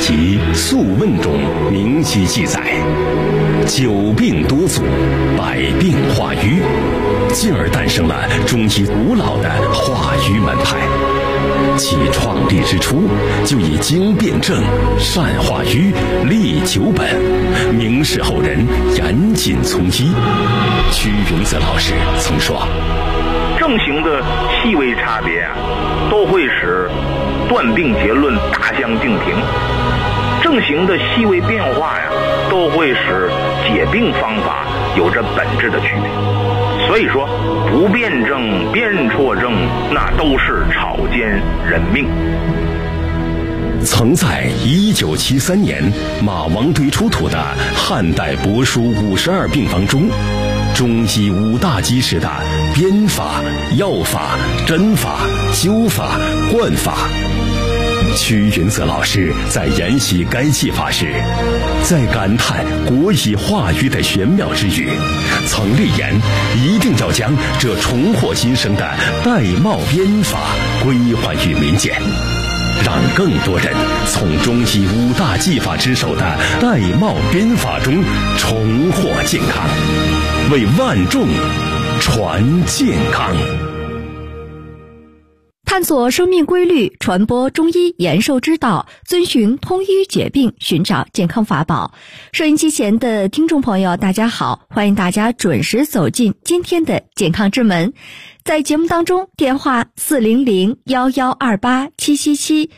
其《素问》中明晰记载：久病多阻，百病化瘀，进而诞生了中医古老的化瘀门派。其创立之初，就以经辨证、善化瘀、利久本，明示后人严谨从医。屈永泽老师曾说： 症型的细微差别都会使断病结论大相径庭；症型的细微变化都会使解病方法有着本质的区别。所以说，不辩证、辨错症，那都是草菅人命。 曾在1973年马王堆出土的汉代帛书52病方中，中医5大基石的编法、药法、针法、灸法、灌法。屈云泽老师在研习该技法时，在感叹国医化瘀的玄妙之余，曾立言一定要将这重获新生的玳瑁编法归还于民间，让更多人从中医5大技法之首的玳瑁编法中重获健康，为万众传健康。 探索生命规律，传播中医延寿之道，遵循通医解病，寻找健康法宝。收音机前的听众朋友，大家好，欢迎大家准时走进今天的健康之门。在节目当中，电话400-1128-777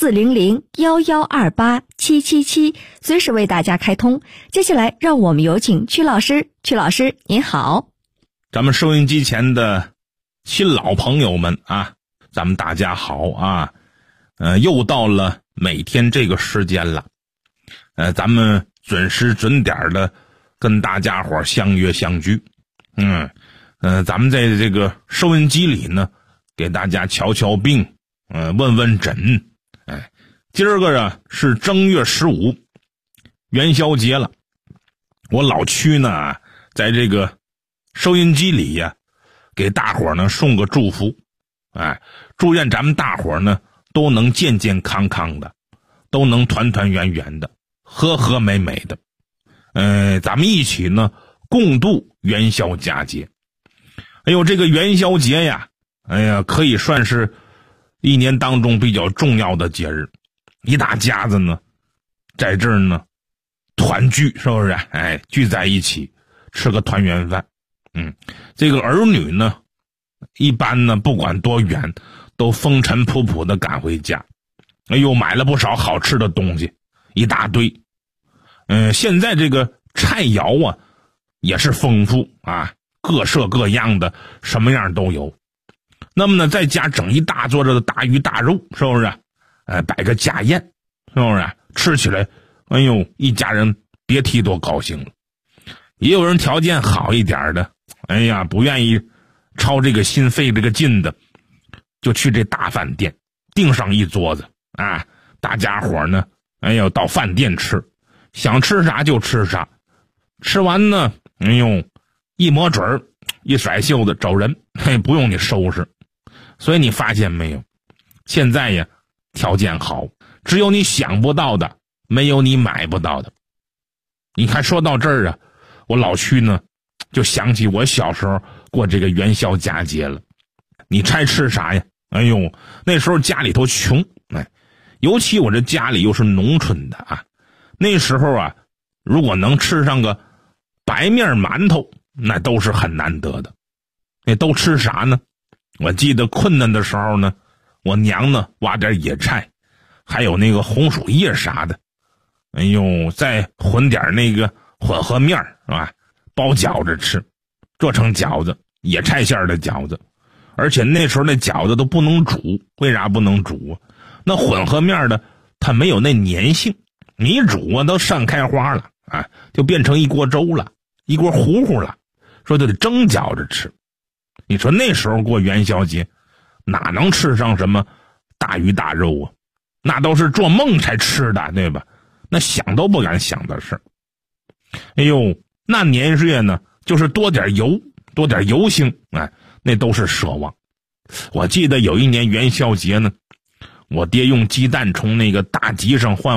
400-1128-777，随时为大家开通。接下来让我们有请曲老师。曲老师您好。 咱们收音机前的新老朋友们咱们大家好又到了每天这个时间了，咱们准时准点的跟大家伙相约相聚。咱们在这个收音机里呢，给大家瞧瞧病，问问诊。今儿个是正月15，元宵节了。我老屈呢，在这个收音机里给大伙呢送个祝福。祝愿咱们大伙呢都能健健康康的，都能团团圆圆的，和和美美的。咱们一起呢共度元宵佳节。这个元宵节可以算是一年当中比较重要的节日，一大家子呢在这儿呢团聚，是不是？聚在一起吃个团圆饭。这个儿女呢一般呢不管多远都风尘仆仆的赶回家，买了不少好吃的东西，一大堆。现在这个菜肴也是丰富各色各样的，什么样都有。那么呢在家整一大桌子的大鱼大肉，是不是？摆个家宴，是不是？吃起来一家人别提多高兴了。也有人条件好一点的，不愿意操这个心费这个劲的，就去这大饭店订上一桌子大家伙呢到饭店吃，想吃啥就吃啥，吃完呢一抹嘴儿一甩袖子走人，不用你收拾。所以你发现没有，现在条件好，只有你想不到的，没有你买不到的。你看说到这儿我老屈呢就想起我小时候过这个元宵佳节了。你猜吃啥呀？那时候家里头穷，尤其我这家里又是农村的那时候如果能吃上个白面馒头，那都是很难得的。那都吃啥呢？我记得困难的时候呢，我娘呢挖点野菜，还有那个红薯叶啥的，再混点那个混合面包饺子吃，做成饺子，野菜馅的饺子。而且那时候那饺子都不能煮，为啥不能煮那混合面的它没有那粘性，你一煮都散开花了就变成一锅粥了，一锅糊糊了，说就得蒸饺子吃。你说那时候过元宵节哪能吃上什么大鱼大肉那都是做梦才吃的，对吧？那想都不敢想的事。那年月呢就是多点油，多点油星那都是奢望。我记得有一年元宵节呢，我爹用鸡蛋从那个大集上换回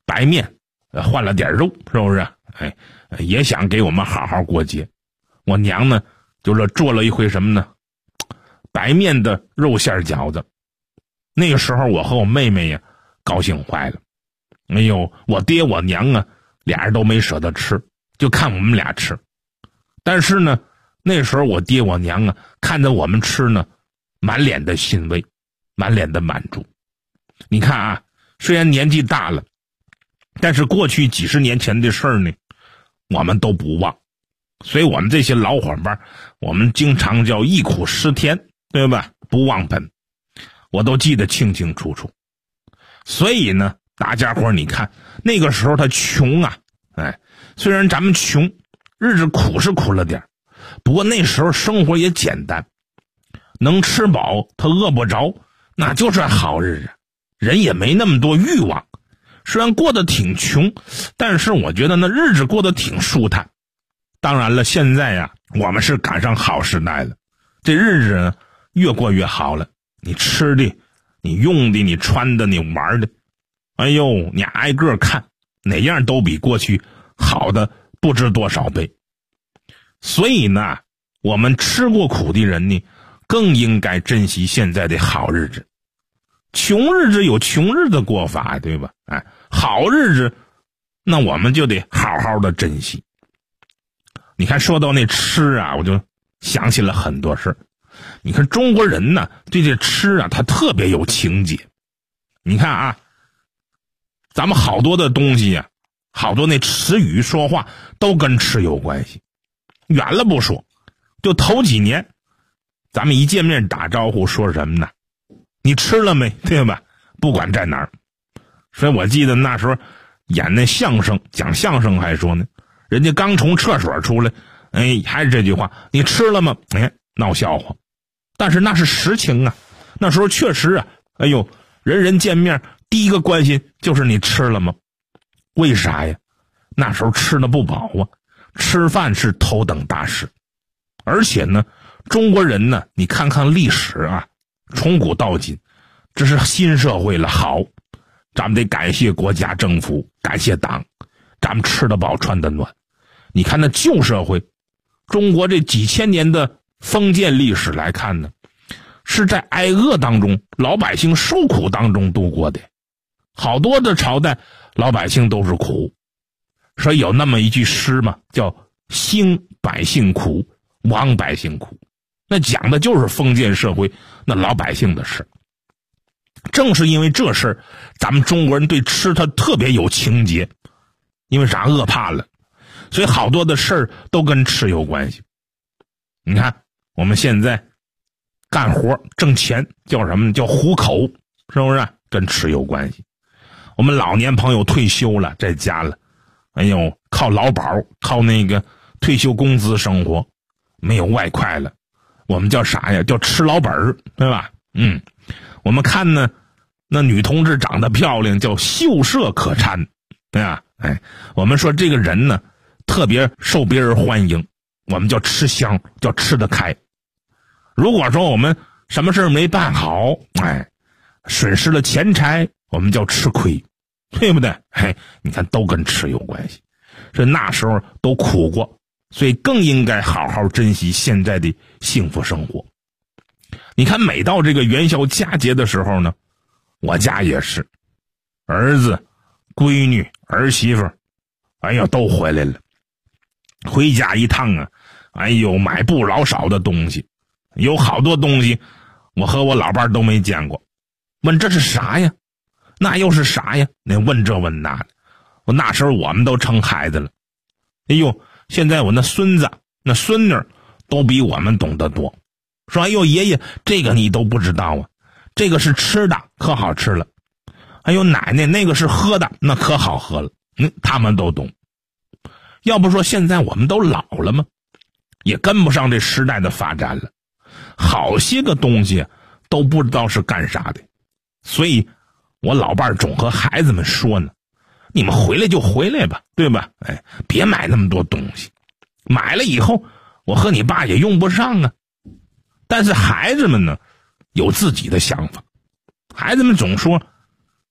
白面，换了点肉，是不是？也想给我们好好过节。我娘呢，就是做了一回什么呢？白面的肉馅饺子。那个时候我和我妹妹呀，高兴坏了。哎呦，我爹我娘啊，俩人都没舍得吃，就看我们俩吃。但是呢，那时候我爹我娘啊，看着我们吃呢，满脸的欣慰，满脸的满足。你看啊，虽然年纪大了，但是过去几十年前的事儿呢，我们都不忘。所以我们这些老伙伴，我们经常叫忆苦思甜，对吧？不忘本，我都记得清清楚楚。所以呢，大家伙你看，那个时候他穷啊，虽然咱们穷，日子苦是苦了点，不过那时候生活也简单，能吃饱，他饿不着，那就是好日子。人也没那么多欲望，虽然过得挺穷，但是我觉得那日子过得挺舒坦。当然了，现在呀，我们是赶上好时代了，这日子呢越过越好了。你吃的，你用的，你穿的，你玩的，哎呦，你挨个看，哪样都比过去好的不知多少倍。所以呢，我们吃过苦的人呢，更应该珍惜现在的好日子。穷日子有穷日子过法，对吧？好日子，那我们就得好好的珍惜。你看，说到那吃啊，我就想起了很多事。你看中国人呢，对这吃啊，他特别有情节。你看啊，咱们好多的东西啊，好多那词语说话都跟吃有关系。远了不说，就头几年，咱们一见面打招呼说什么呢？你吃了没？对吧？不管在哪儿。所以我记得那时候演那相声，讲相声还说呢，人家刚从厕所出来，还是这句话，你吃了吗？闹笑话。但是那是实情啊，那时候确实啊，哎呦，人人见面第一个关心就是你吃了吗？为啥呀？那时候吃的不饱啊，吃饭是头等大事。而且呢，中国人呢，你看看历史啊，从古到今，这是新社会了，好，咱们得感谢国家政府，感谢党，咱们吃得饱穿得暖。你看那旧社会，中国这几千年的封建历史来看呢，是在挨饿当中，老百姓受苦当中度过的。好多的朝代老百姓都是苦，所以有那么一句诗嘛，叫兴百姓苦，亡百姓苦。那讲的就是封建社会那老百姓的事。正是因为这事儿，咱们中国人对吃它特别有情节。因为啥？饿怕了，所以好多的事儿都跟吃有关系。你看我们现在干活挣钱叫什么？叫糊口，是不是？跟吃有关系。我们老年朋友退休了，在家了，哎呦，靠劳保，靠那个退休工资生活，没有外快了，我们叫啥呀？叫吃老本儿，对吧？我们看呢，那女同志长得漂亮，叫秀色可餐，对吧？我们说这个人呢，特别受别人欢迎，我们叫吃香，叫吃得开。如果说我们什么事没办好，损失了钱财，我们叫吃亏，对不对？你看都跟吃有关系。所以那时候都苦过，所以更应该好好珍惜现在的幸福生活。你看每到这个元宵佳节的时候呢，我家也是，儿子、闺女、儿媳妇，哎呀，都回来了。回家一趟啊，哎呦，买不老少的东西，有好多东西我和我老伴都没见过。问这是啥呀？那又是啥呀？那问这问那的。我那时候我们都成孩子了，哎呦，现在我那孙子那孙女都比我们懂得多。说哎呦爷爷，这个你都不知道啊，这个是吃的，可好吃了。哎呦奶奶，那个是喝的，那可好喝了。他们都懂。要不说现在我们都老了吗？也跟不上这时代的发展了，好些个东西都不知道是干啥的。所以我老伴总和孩子们说呢，你们回来就回来吧，对吧？别买那么多东西，买了以后我和你爸也用不上啊。但是孩子们呢，有自己的想法。孩子们总说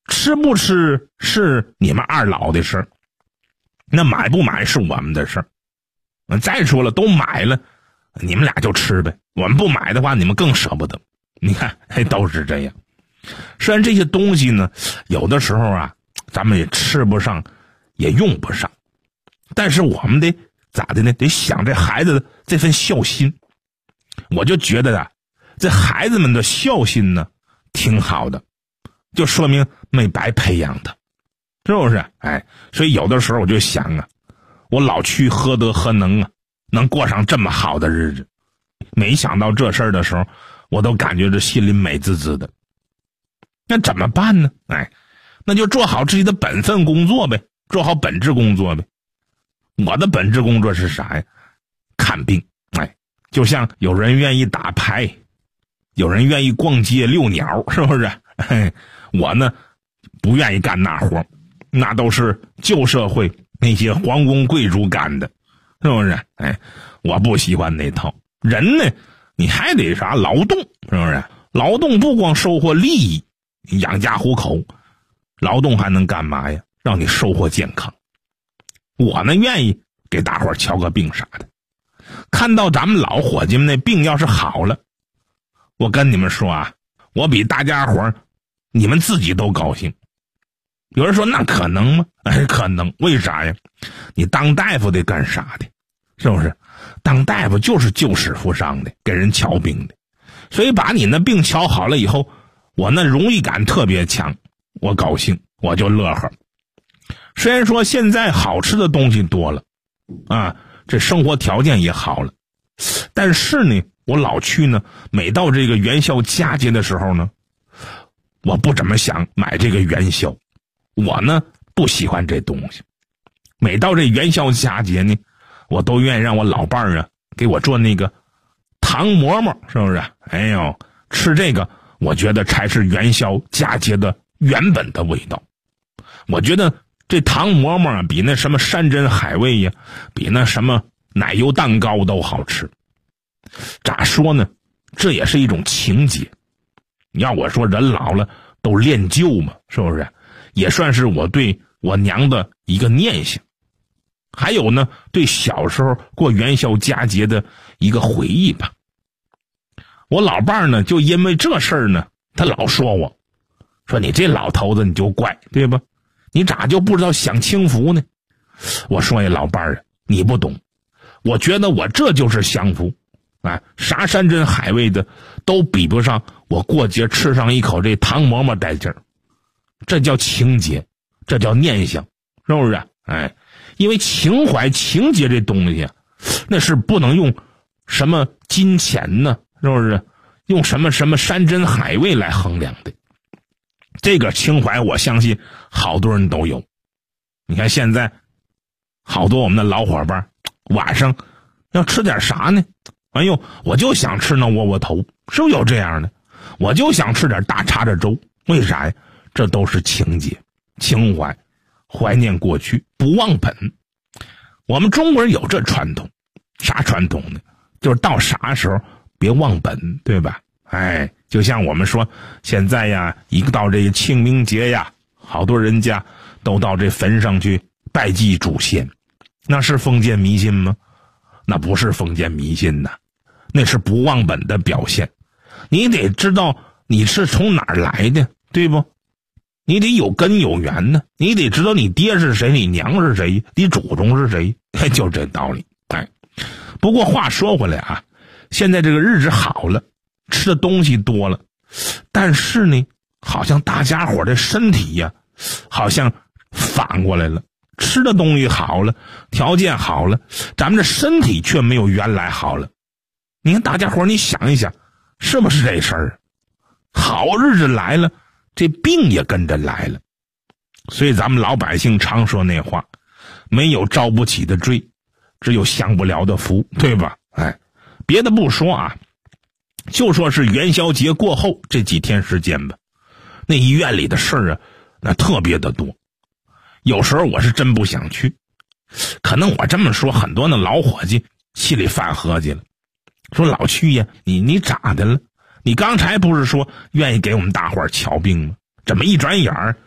吃不吃是你们二老的事儿，那买不买是我们的事儿。再说了，都买了，你们俩就吃呗。我们不买的话，你们更舍不得。你看，都是这样。虽然这些东西呢，有的时候啊，咱们也吃不上，也用不上，但是我们得咋的呢？得想这孩子的这份孝心。我就觉得啊，这孩子们的孝心呢，挺好的，就说明没白培养他，是不是？所以有的时候我就想啊，我老去何德何能啊，能过上这么好的日子。没想到这事儿的时候，我都感觉这心里美滋滋的。那怎么办呢？那就做好自己的本分工作呗，做好本职工作呗。我的本职工作是啥呀？看病。就像有人愿意打牌，有人愿意逛街遛鸟，是不是？我呢，不愿意干那活，那都是旧社会那些皇宫贵族干的，是不是？我不喜欢那套。人呢，你还得啥劳动，是不是？劳动不光收获利益，养家糊口，劳动还能干嘛呀？让你收获健康。我呢，愿意给大伙瞧个病啥的。看到咱们老伙计们那病要是好了，我跟你们说啊，我比大家伙你们自己都高兴。有人说那可能吗？可能。为啥呀？你当大夫得干啥的？是不是？当大夫就是救死扶伤的，给人瞧病的。所以把你那病瞧好了以后，我那荣誉感特别强，我高兴，我就乐呵。虽然说现在好吃的东西多了啊，这生活条件也好了，但是呢，我老去呢，每到这个元宵佳节的时候呢，我不怎么想买这个元宵，我呢不喜欢这东西。每到这元宵佳节呢，我都愿意让我老伴儿啊给我做那个糖馍馍，是不是？吃这个我觉得才是元宵佳节的原本的味道。我觉得这糖馍馍啊，比那什么山珍海味呀，比那什么奶油蛋糕都好吃。咋说呢？这也是一种情节。你要我说，人老了都恋旧嘛，是不是？也算是我对我娘的一个念想。还有呢，对小时候过元宵佳节的一个回忆吧。我老伴儿呢，就因为这事儿呢，他老说我，说你这老头子你就怪，对吧？你咋就不知道享清福呢？我说呀，老伴儿啊，你不懂，我觉得我这就是享福啊！啥山珍海味的都比不上我过节吃上一口这糖馍馍带劲儿。这叫情节，这叫念想，是不是？因为情怀情节这东西啊，那是不能用什么金钱呢，是不是？用什么什么山珍海味来衡量的。这个情怀我相信好多人都有。你看现在好多我们的老伙伴晚上要吃点啥呢？我就想吃那窝窝头，是不是有这样的？我就想吃点大碴子粥，为啥呀？这都是情节情怀，怀念过去，不忘本。我们中国人有这传统，啥传统呢？就是到啥时候别忘本，对吧？就像我们说现在呀，一到这个清明节呀，好多人家都到这坟上去拜祭祖先，那是封建迷信吗？那不是封建迷信呐，那是不忘本的表现。你得知道你是从哪儿来的，对不？你得有根有源呢，你得知道你爹是谁，你娘是谁，你祖宗是谁，就这道理。不过话说回来啊，现在这个日子好了，吃的东西多了，但是呢，好像大家伙的身体呀，好像反过来了。吃的东西好了，条件好了，咱们的身体却没有原来好了。你看大家伙，你想一想，是不是这事儿？好日子来了，这病也跟着来了。所以咱们老百姓常说那话，没有招不起的罪，只有享不了的福，对吧？别的不说啊，就说是元宵节过后这几天时间吧，那医院里的事儿啊，那特别的多。有时候我是真不想去，可能我这么说，很多那老伙计心里犯合计了，说老去呀，你咋的了？你刚才不是说愿意给我们大伙儿瞧病吗？怎么一转眼儿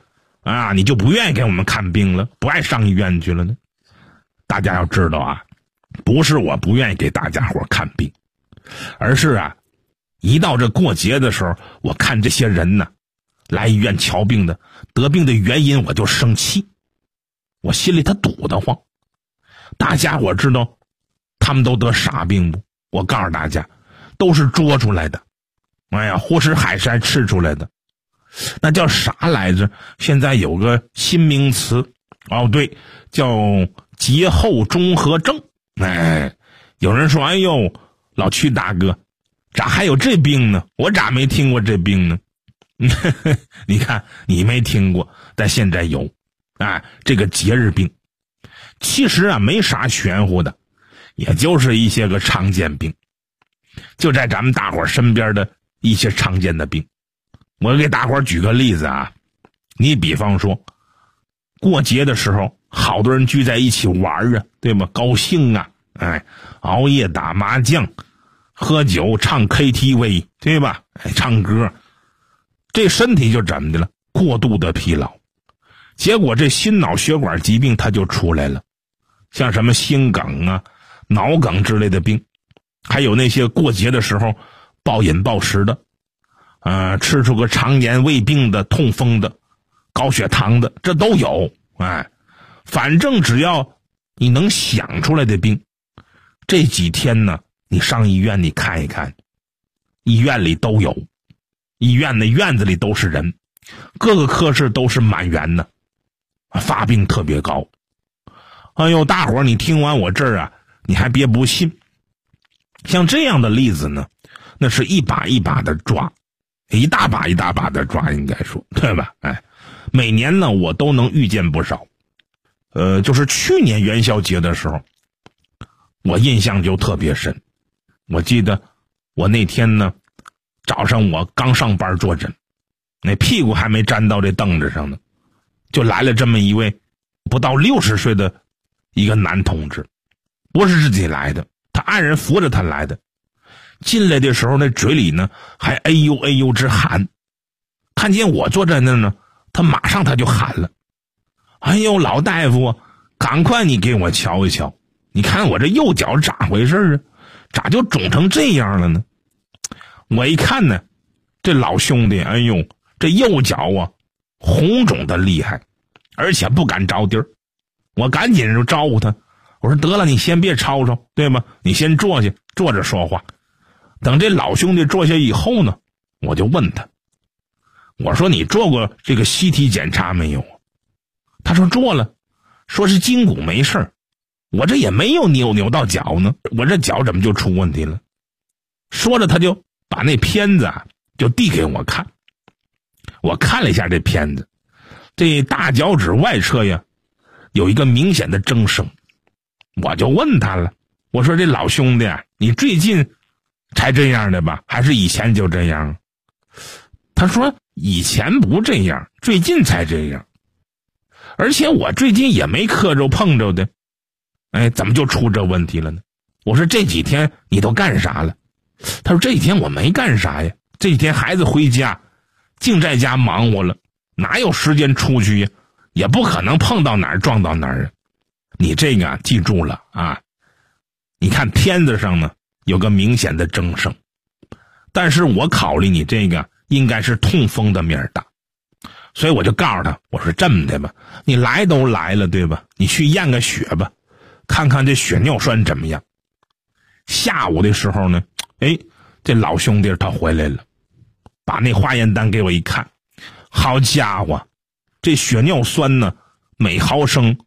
啊，你就不愿意给我们看病了，不爱上医院去了呢？大家要知道啊，不是我不愿意给大家伙看病，而是啊，一到这过节的时候，我看这些人呢，来医院瞧病的，得病的原因我就生气，我心里他堵得慌。大家伙知道他们都得啥病不？我告诉大家，都是捉出来的，哎呀，或是海参吃出来的，那叫啥来着？现在有个新名词，哦对，叫节后综合症。哎，有人说，哎呦，老曲大哥，咋还有这病呢？我咋没听过这病呢？你看你没听过，但现在有，哎，这个节日病，其实啊没啥玄乎的，也就是一些个常见病，就在咱们大伙身边的一些常见的病。我给大伙举个例子啊，你比方说，过节的时候，好多人聚在一起玩啊，对吧？高兴啊，哎，熬夜打麻将，喝酒唱 KTV， 对吧？哎，唱歌，这身体就怎么的了？过度的疲劳，结果这心脑血管疾病它就出来了，像什么心梗啊、脑梗之类的病，还有那些过节的时候暴饮暴食的，吃出个常年胃病的、痛风的、高血糖的，这都有。哎，反正只要你能想出来的病，这几天呢，你上医院你看一看，医院里都有，医院的院子里都是人，各个科室都是满员的，发病特别高。哎呦，大伙儿你听完我这儿啊，你还别不信。像这样的例子呢，那是一把一把的抓，一大把一大把的抓，应该说，对吧？哎，每年呢我都能遇见不少。就是去年元宵节的时候，我印象就特别深。我记得我那天呢，早上我刚上班坐诊，那屁股还没粘到这凳子上呢，就来了这么一位不到60岁的一个男同志，不是自己来的，他爱人扶着他来的。进来的时候那嘴里呢还哎呦哎呦直喊，看见我坐在那呢，他马上他就喊了，哎呦老大夫，赶快你给我瞧一瞧，你看我这右脚咋回事啊？咋就肿成这样了呢？我一看呢，这老兄弟，哎呦，这右脚啊红肿的厉害，而且不敢着地儿。我赶紧就招呼他，我说得了，你先别吵吵，对吗？你先坐下，坐着说话。等这老兄弟坐下以后呢，我就问他，我说你做过这个 CT 检查没有？他说做了，说是筋骨没事儿。我这也没有扭到脚呢，我这脚怎么就出问题了？说着他就把那片子啊就递给我看。我看了一下这片子，这大脚趾外侧呀有一个明显的增生。我就问他了，我说这老兄弟啊，你最近才这样的吧，还是以前就这样？他说以前不这样，最近才这样，而且我最近也没磕着碰着的，哎，怎么就出这问题了呢？我说这几天你都干啥了？他说这几天我没干啥呀，这几天孩子回家净在家忙活了，哪有时间出去呀？也不可能碰到哪儿撞到哪儿啊。你这个啊记住了啊，你看片子上呢有个明显的增生，但是我考虑你这个应该是痛风的面大，所以我就告诉他，我说这么的吧，你来都来了对吧，你去验个血吧，看看这血尿酸怎么样。下午的时候呢，哎，这老兄弟他回来了，把那化验单给我一看，好家伙，这血尿酸呢每毫升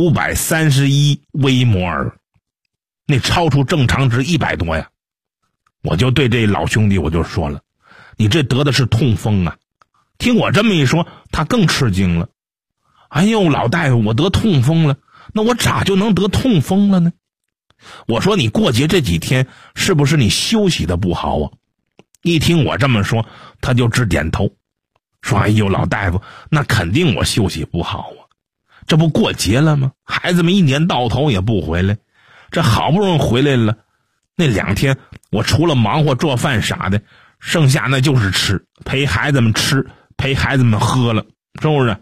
531微摩尔，那超出正常值100多呀。我就对这老兄弟我就说了，你这得的是痛风啊。听我这么一说，他更吃惊了。哎呦老大夫，我得痛风了，那我咋就能得痛风了呢？我说你过节这几天是不是你休息的不好啊？一听我这么说，他就直点头，说哎呦老大夫，那肯定我休息不好啊，这不过节了吗？孩子们一年到头也不回来，这好不容易回来了，那2天我除了忙活做饭啥的，剩下那就是吃，陪孩子们吃，陪孩子们喝了，是不是？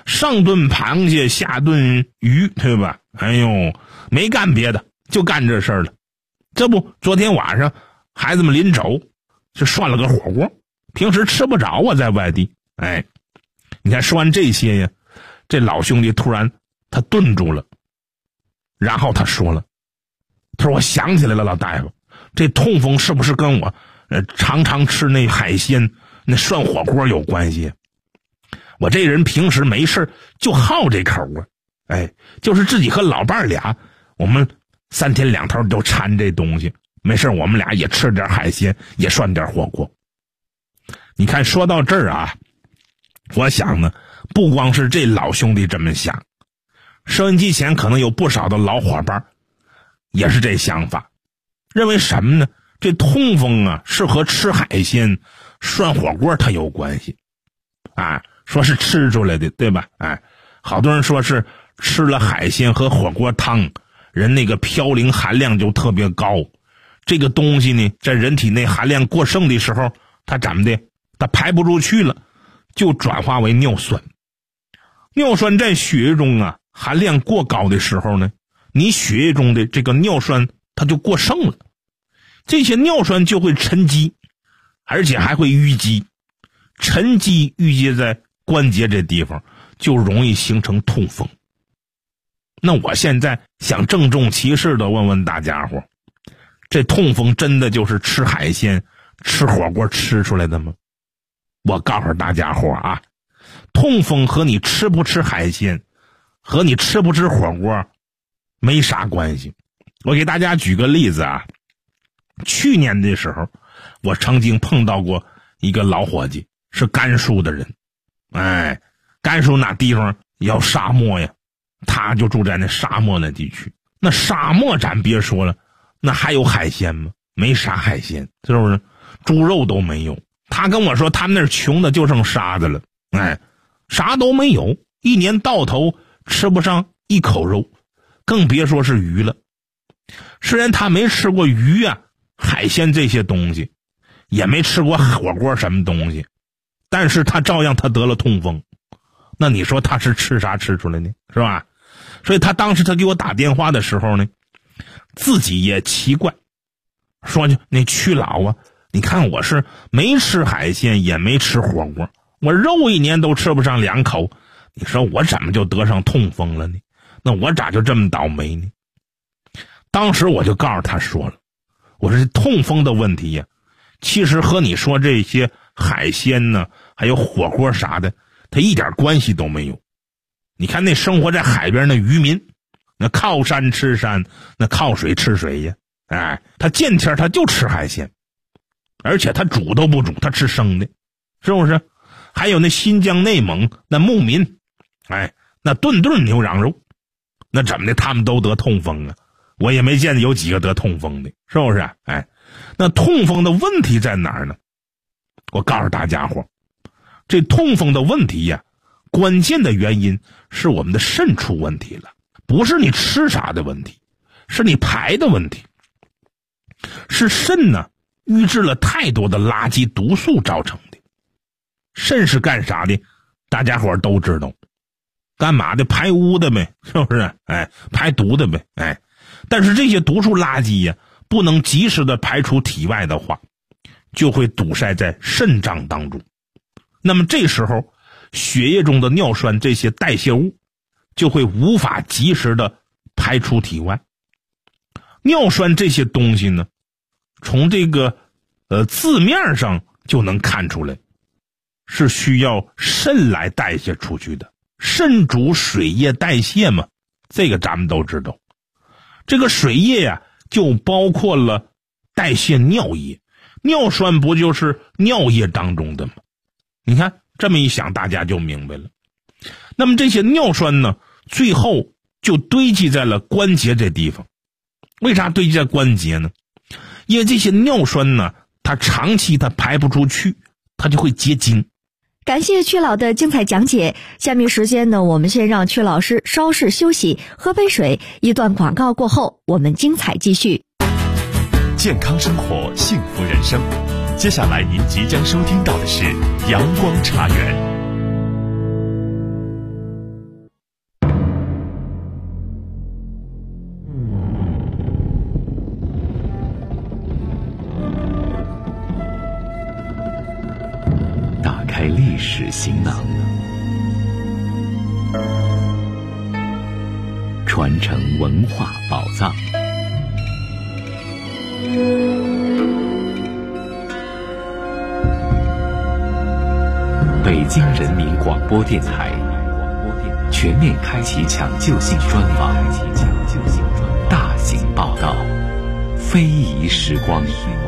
上顿螃蟹下顿鱼，对吧？哎呦，没干别的，就干这事儿了。这不，昨天晚上孩子们临走就涮了个火锅，平时吃不着啊，在外地。哎，你看说完这些呀，这老兄弟突然他顿住了，然后他说了，他说我想起来了，老大夫，这痛风是不是跟我常常吃那海鲜那涮火锅有关系？我这人平时没事就好这口啊，哎，就是自己和老伴俩，我们3天2头就馋这东西，没事我们俩也吃点海鲜，也涮点火锅。你看说到这儿啊，我想呢，不光是这老兄弟这么想，收音机前可能有不少的老伙伴也是这想法，认为什么呢？这痛风啊是和吃海鲜涮火锅它有关系啊，说是吃出来的，对吧？哎，好多人说是吃了海鲜和火锅汤，人那个嘌呤含量就特别高，这个东西呢在人体内含量过剩的时候，它怎么的？它排不出去了，就转化为尿酸。尿酸在血液中啊含量过高的时候呢，你血液中的这个尿酸它就过剩了，这些尿酸就会沉积，而且还会淤积，沉积淤积在关节这地方，就容易形成痛风。那我现在想郑重其事的问问大家伙，这痛风真的就是吃海鲜吃火锅吃出来的吗？我告诉大家伙啊，痛风和你吃不吃海鲜和你吃不吃火锅没啥关系。我给大家举个例子啊，去年的时候我曾经碰到过一个老伙计，是甘肃的人。哎，甘肃那地方要沙漠呀，他就住在那沙漠那地区。那沙漠咱别说了，那还有海鲜吗？没啥海鲜，是不是？猪肉都没有。他跟我说他们那儿穷的就剩沙子了，哎，啥都没有，一年到头吃不上一口肉，更别说是鱼了。虽然他没吃过鱼啊海鲜这些东西，也没吃过火锅什么东西，但是他照样他得了痛风。那你说他是吃啥吃出来呢？是吧？所以他当时他给我打电话的时候呢，自己也奇怪，说那屈老啊，你看我是没吃海鲜也没吃火锅，我肉一年都吃不上2口，你说我怎么就得上痛风了呢？那我咋就这么倒霉呢？当时我就告诉他说了，我说这痛风的问题呀，其实和你说这些海鲜呢还有火锅啥的它一点关系都没有。你看那生活在海边的渔民，那靠山吃山，那靠水吃水呀，哎，他见天他就吃海鲜，而且他煮都不煮，他吃生的，是不是？还有那新疆内蒙那牧民，哎，那顿顿牛羊肉，那怎么的他们都得痛风啊？我也没见有几个得痛风的，是不是？哎，那痛风的问题在哪儿呢？我告诉大家伙，这痛风的问题呀，关键的原因是我们的肾出问题了，不是你吃啥的问题，是你排的问题，是肾呢淤滞了太多的垃圾毒素造成的。肾是干啥的？大家伙都知道，干嘛的？排污的呗，是不是？哎，排毒的呗，哎。但是这些毒素垃圾呀，不能及时的排出体外的话，就会堵塞在肾脏当中。那么这时候，血液中的尿酸这些代谢物就会无法及时的排出体外。尿酸这些东西呢，从这个字面上就能看出来，是需要肾来代谢出去的。肾主水液代谢嘛，这个咱们都知道。这个水液呀，就包括了代谢尿液，尿酸不就是尿液当中的吗？你看这么一想，大家就明白了。那么这些尿酸呢，最后就堆积在了关节这地方。为啥堆积在关节呢？因为这些尿酸呢，它长期它排不出去，它就会结晶。 感谢曲老的精彩讲解，下面时间呢，我们先让曲老师稍事休息，喝杯水。一段广告过后，我们精彩继续。 健康生活，幸福人生。接下来您即将收听到的是阳光茶园。 开历史行囊，传承文化宝藏。北京人民广播电台全面开启抢救性专访，大型报道，非遗时光。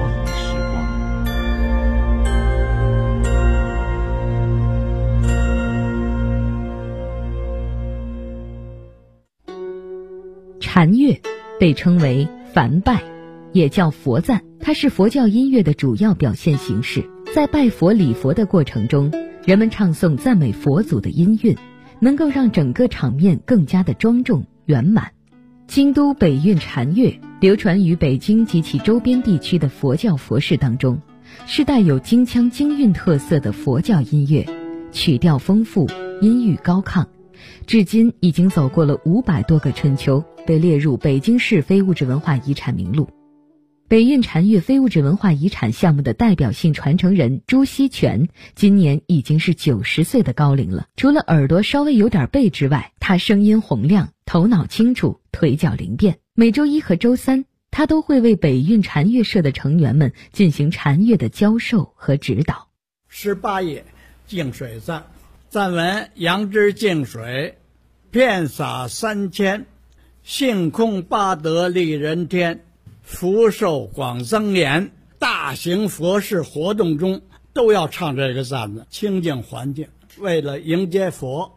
禅乐被称为梵拜，也叫佛赞，它是佛教音乐的主要表现形式。在拜佛礼佛的过程中，人们唱诵赞美佛祖的音韵，能够让整个场面更加的庄重圆满。京都北韵禅乐流传于北京及其周边地区的佛教佛事当中，是带有京腔京韵特色的佛教音乐，曲调丰富，音域高亢，至今已经走过了500多个春秋，被列入北京市非物质文化遗产名录。北韵禅乐非物质文化遗产项目的代表性传承人朱锡全今年已经是90岁的高龄了。除了耳朵稍微有点背之外，他声音洪亮，头脑清楚，腿脚灵便。每周一和周三，他都会为北韵禅乐社的成员们进行禅乐的教授和指导。 18页净水赞，赞文：杨枝净水，遍洒3000，性空八德利人天，福寿广增延。大型佛事活动中都要唱这个赞子，清净环境，为了迎接佛。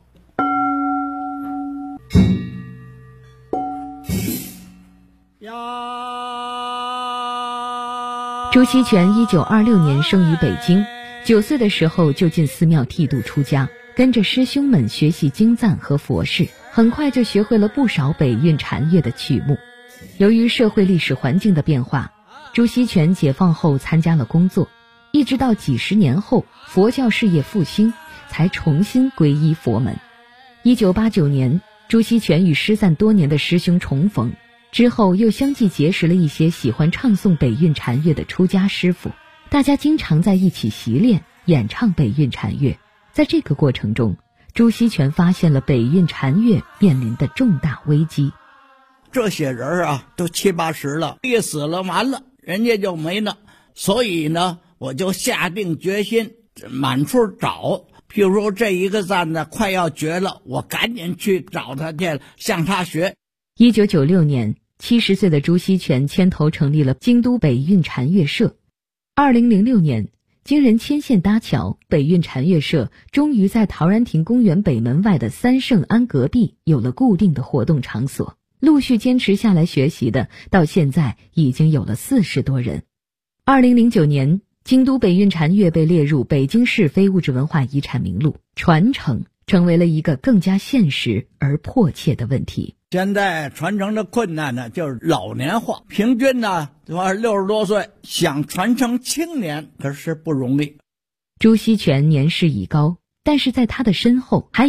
朱锡全1926年生于北京，9岁的时候就进寺庙剃度出家，跟着师兄们学习经赞和佛事，很快就学会了不少北韵禅乐的曲目。由于社会历史环境的变化，朱锡全解放后参加了工作，一直到几十年后佛教事业复兴，才重新皈依佛门。1989年，朱锡全与失散多年的师兄重逢，之后又相继结识了一些喜欢唱诵北韵禅乐的出家师傅，大家经常在一起习练演唱北韵禅乐。在这个过程中，朱锡全发现了北韵禅乐面临的重大危机。 这些人啊，都70、80了，一死了完了，人家就没了。所以呢，我就下定决心满处找。譬如说这一个赞呢快要绝了，我赶紧去找他去，向他学。 1996年，70岁的朱锡全牵头成立了京都北韵禅乐社。2006年，经人牵线搭桥，北韵禅乐社终于在陶然亭公园北门外的三圣庵隔壁有了固定的活动场所。陆续坚持下来学习的，到现在已经有了40多人。2009年，京都北韵禅乐被列入北京市非物质文化遗产名录，传承成为了一个更加现实而迫切的问题。 现在传承的困难呢，就是老年化，平均呢60多岁，想传承青年可是不容易。 朱锡全年事已高，但是在他的身后还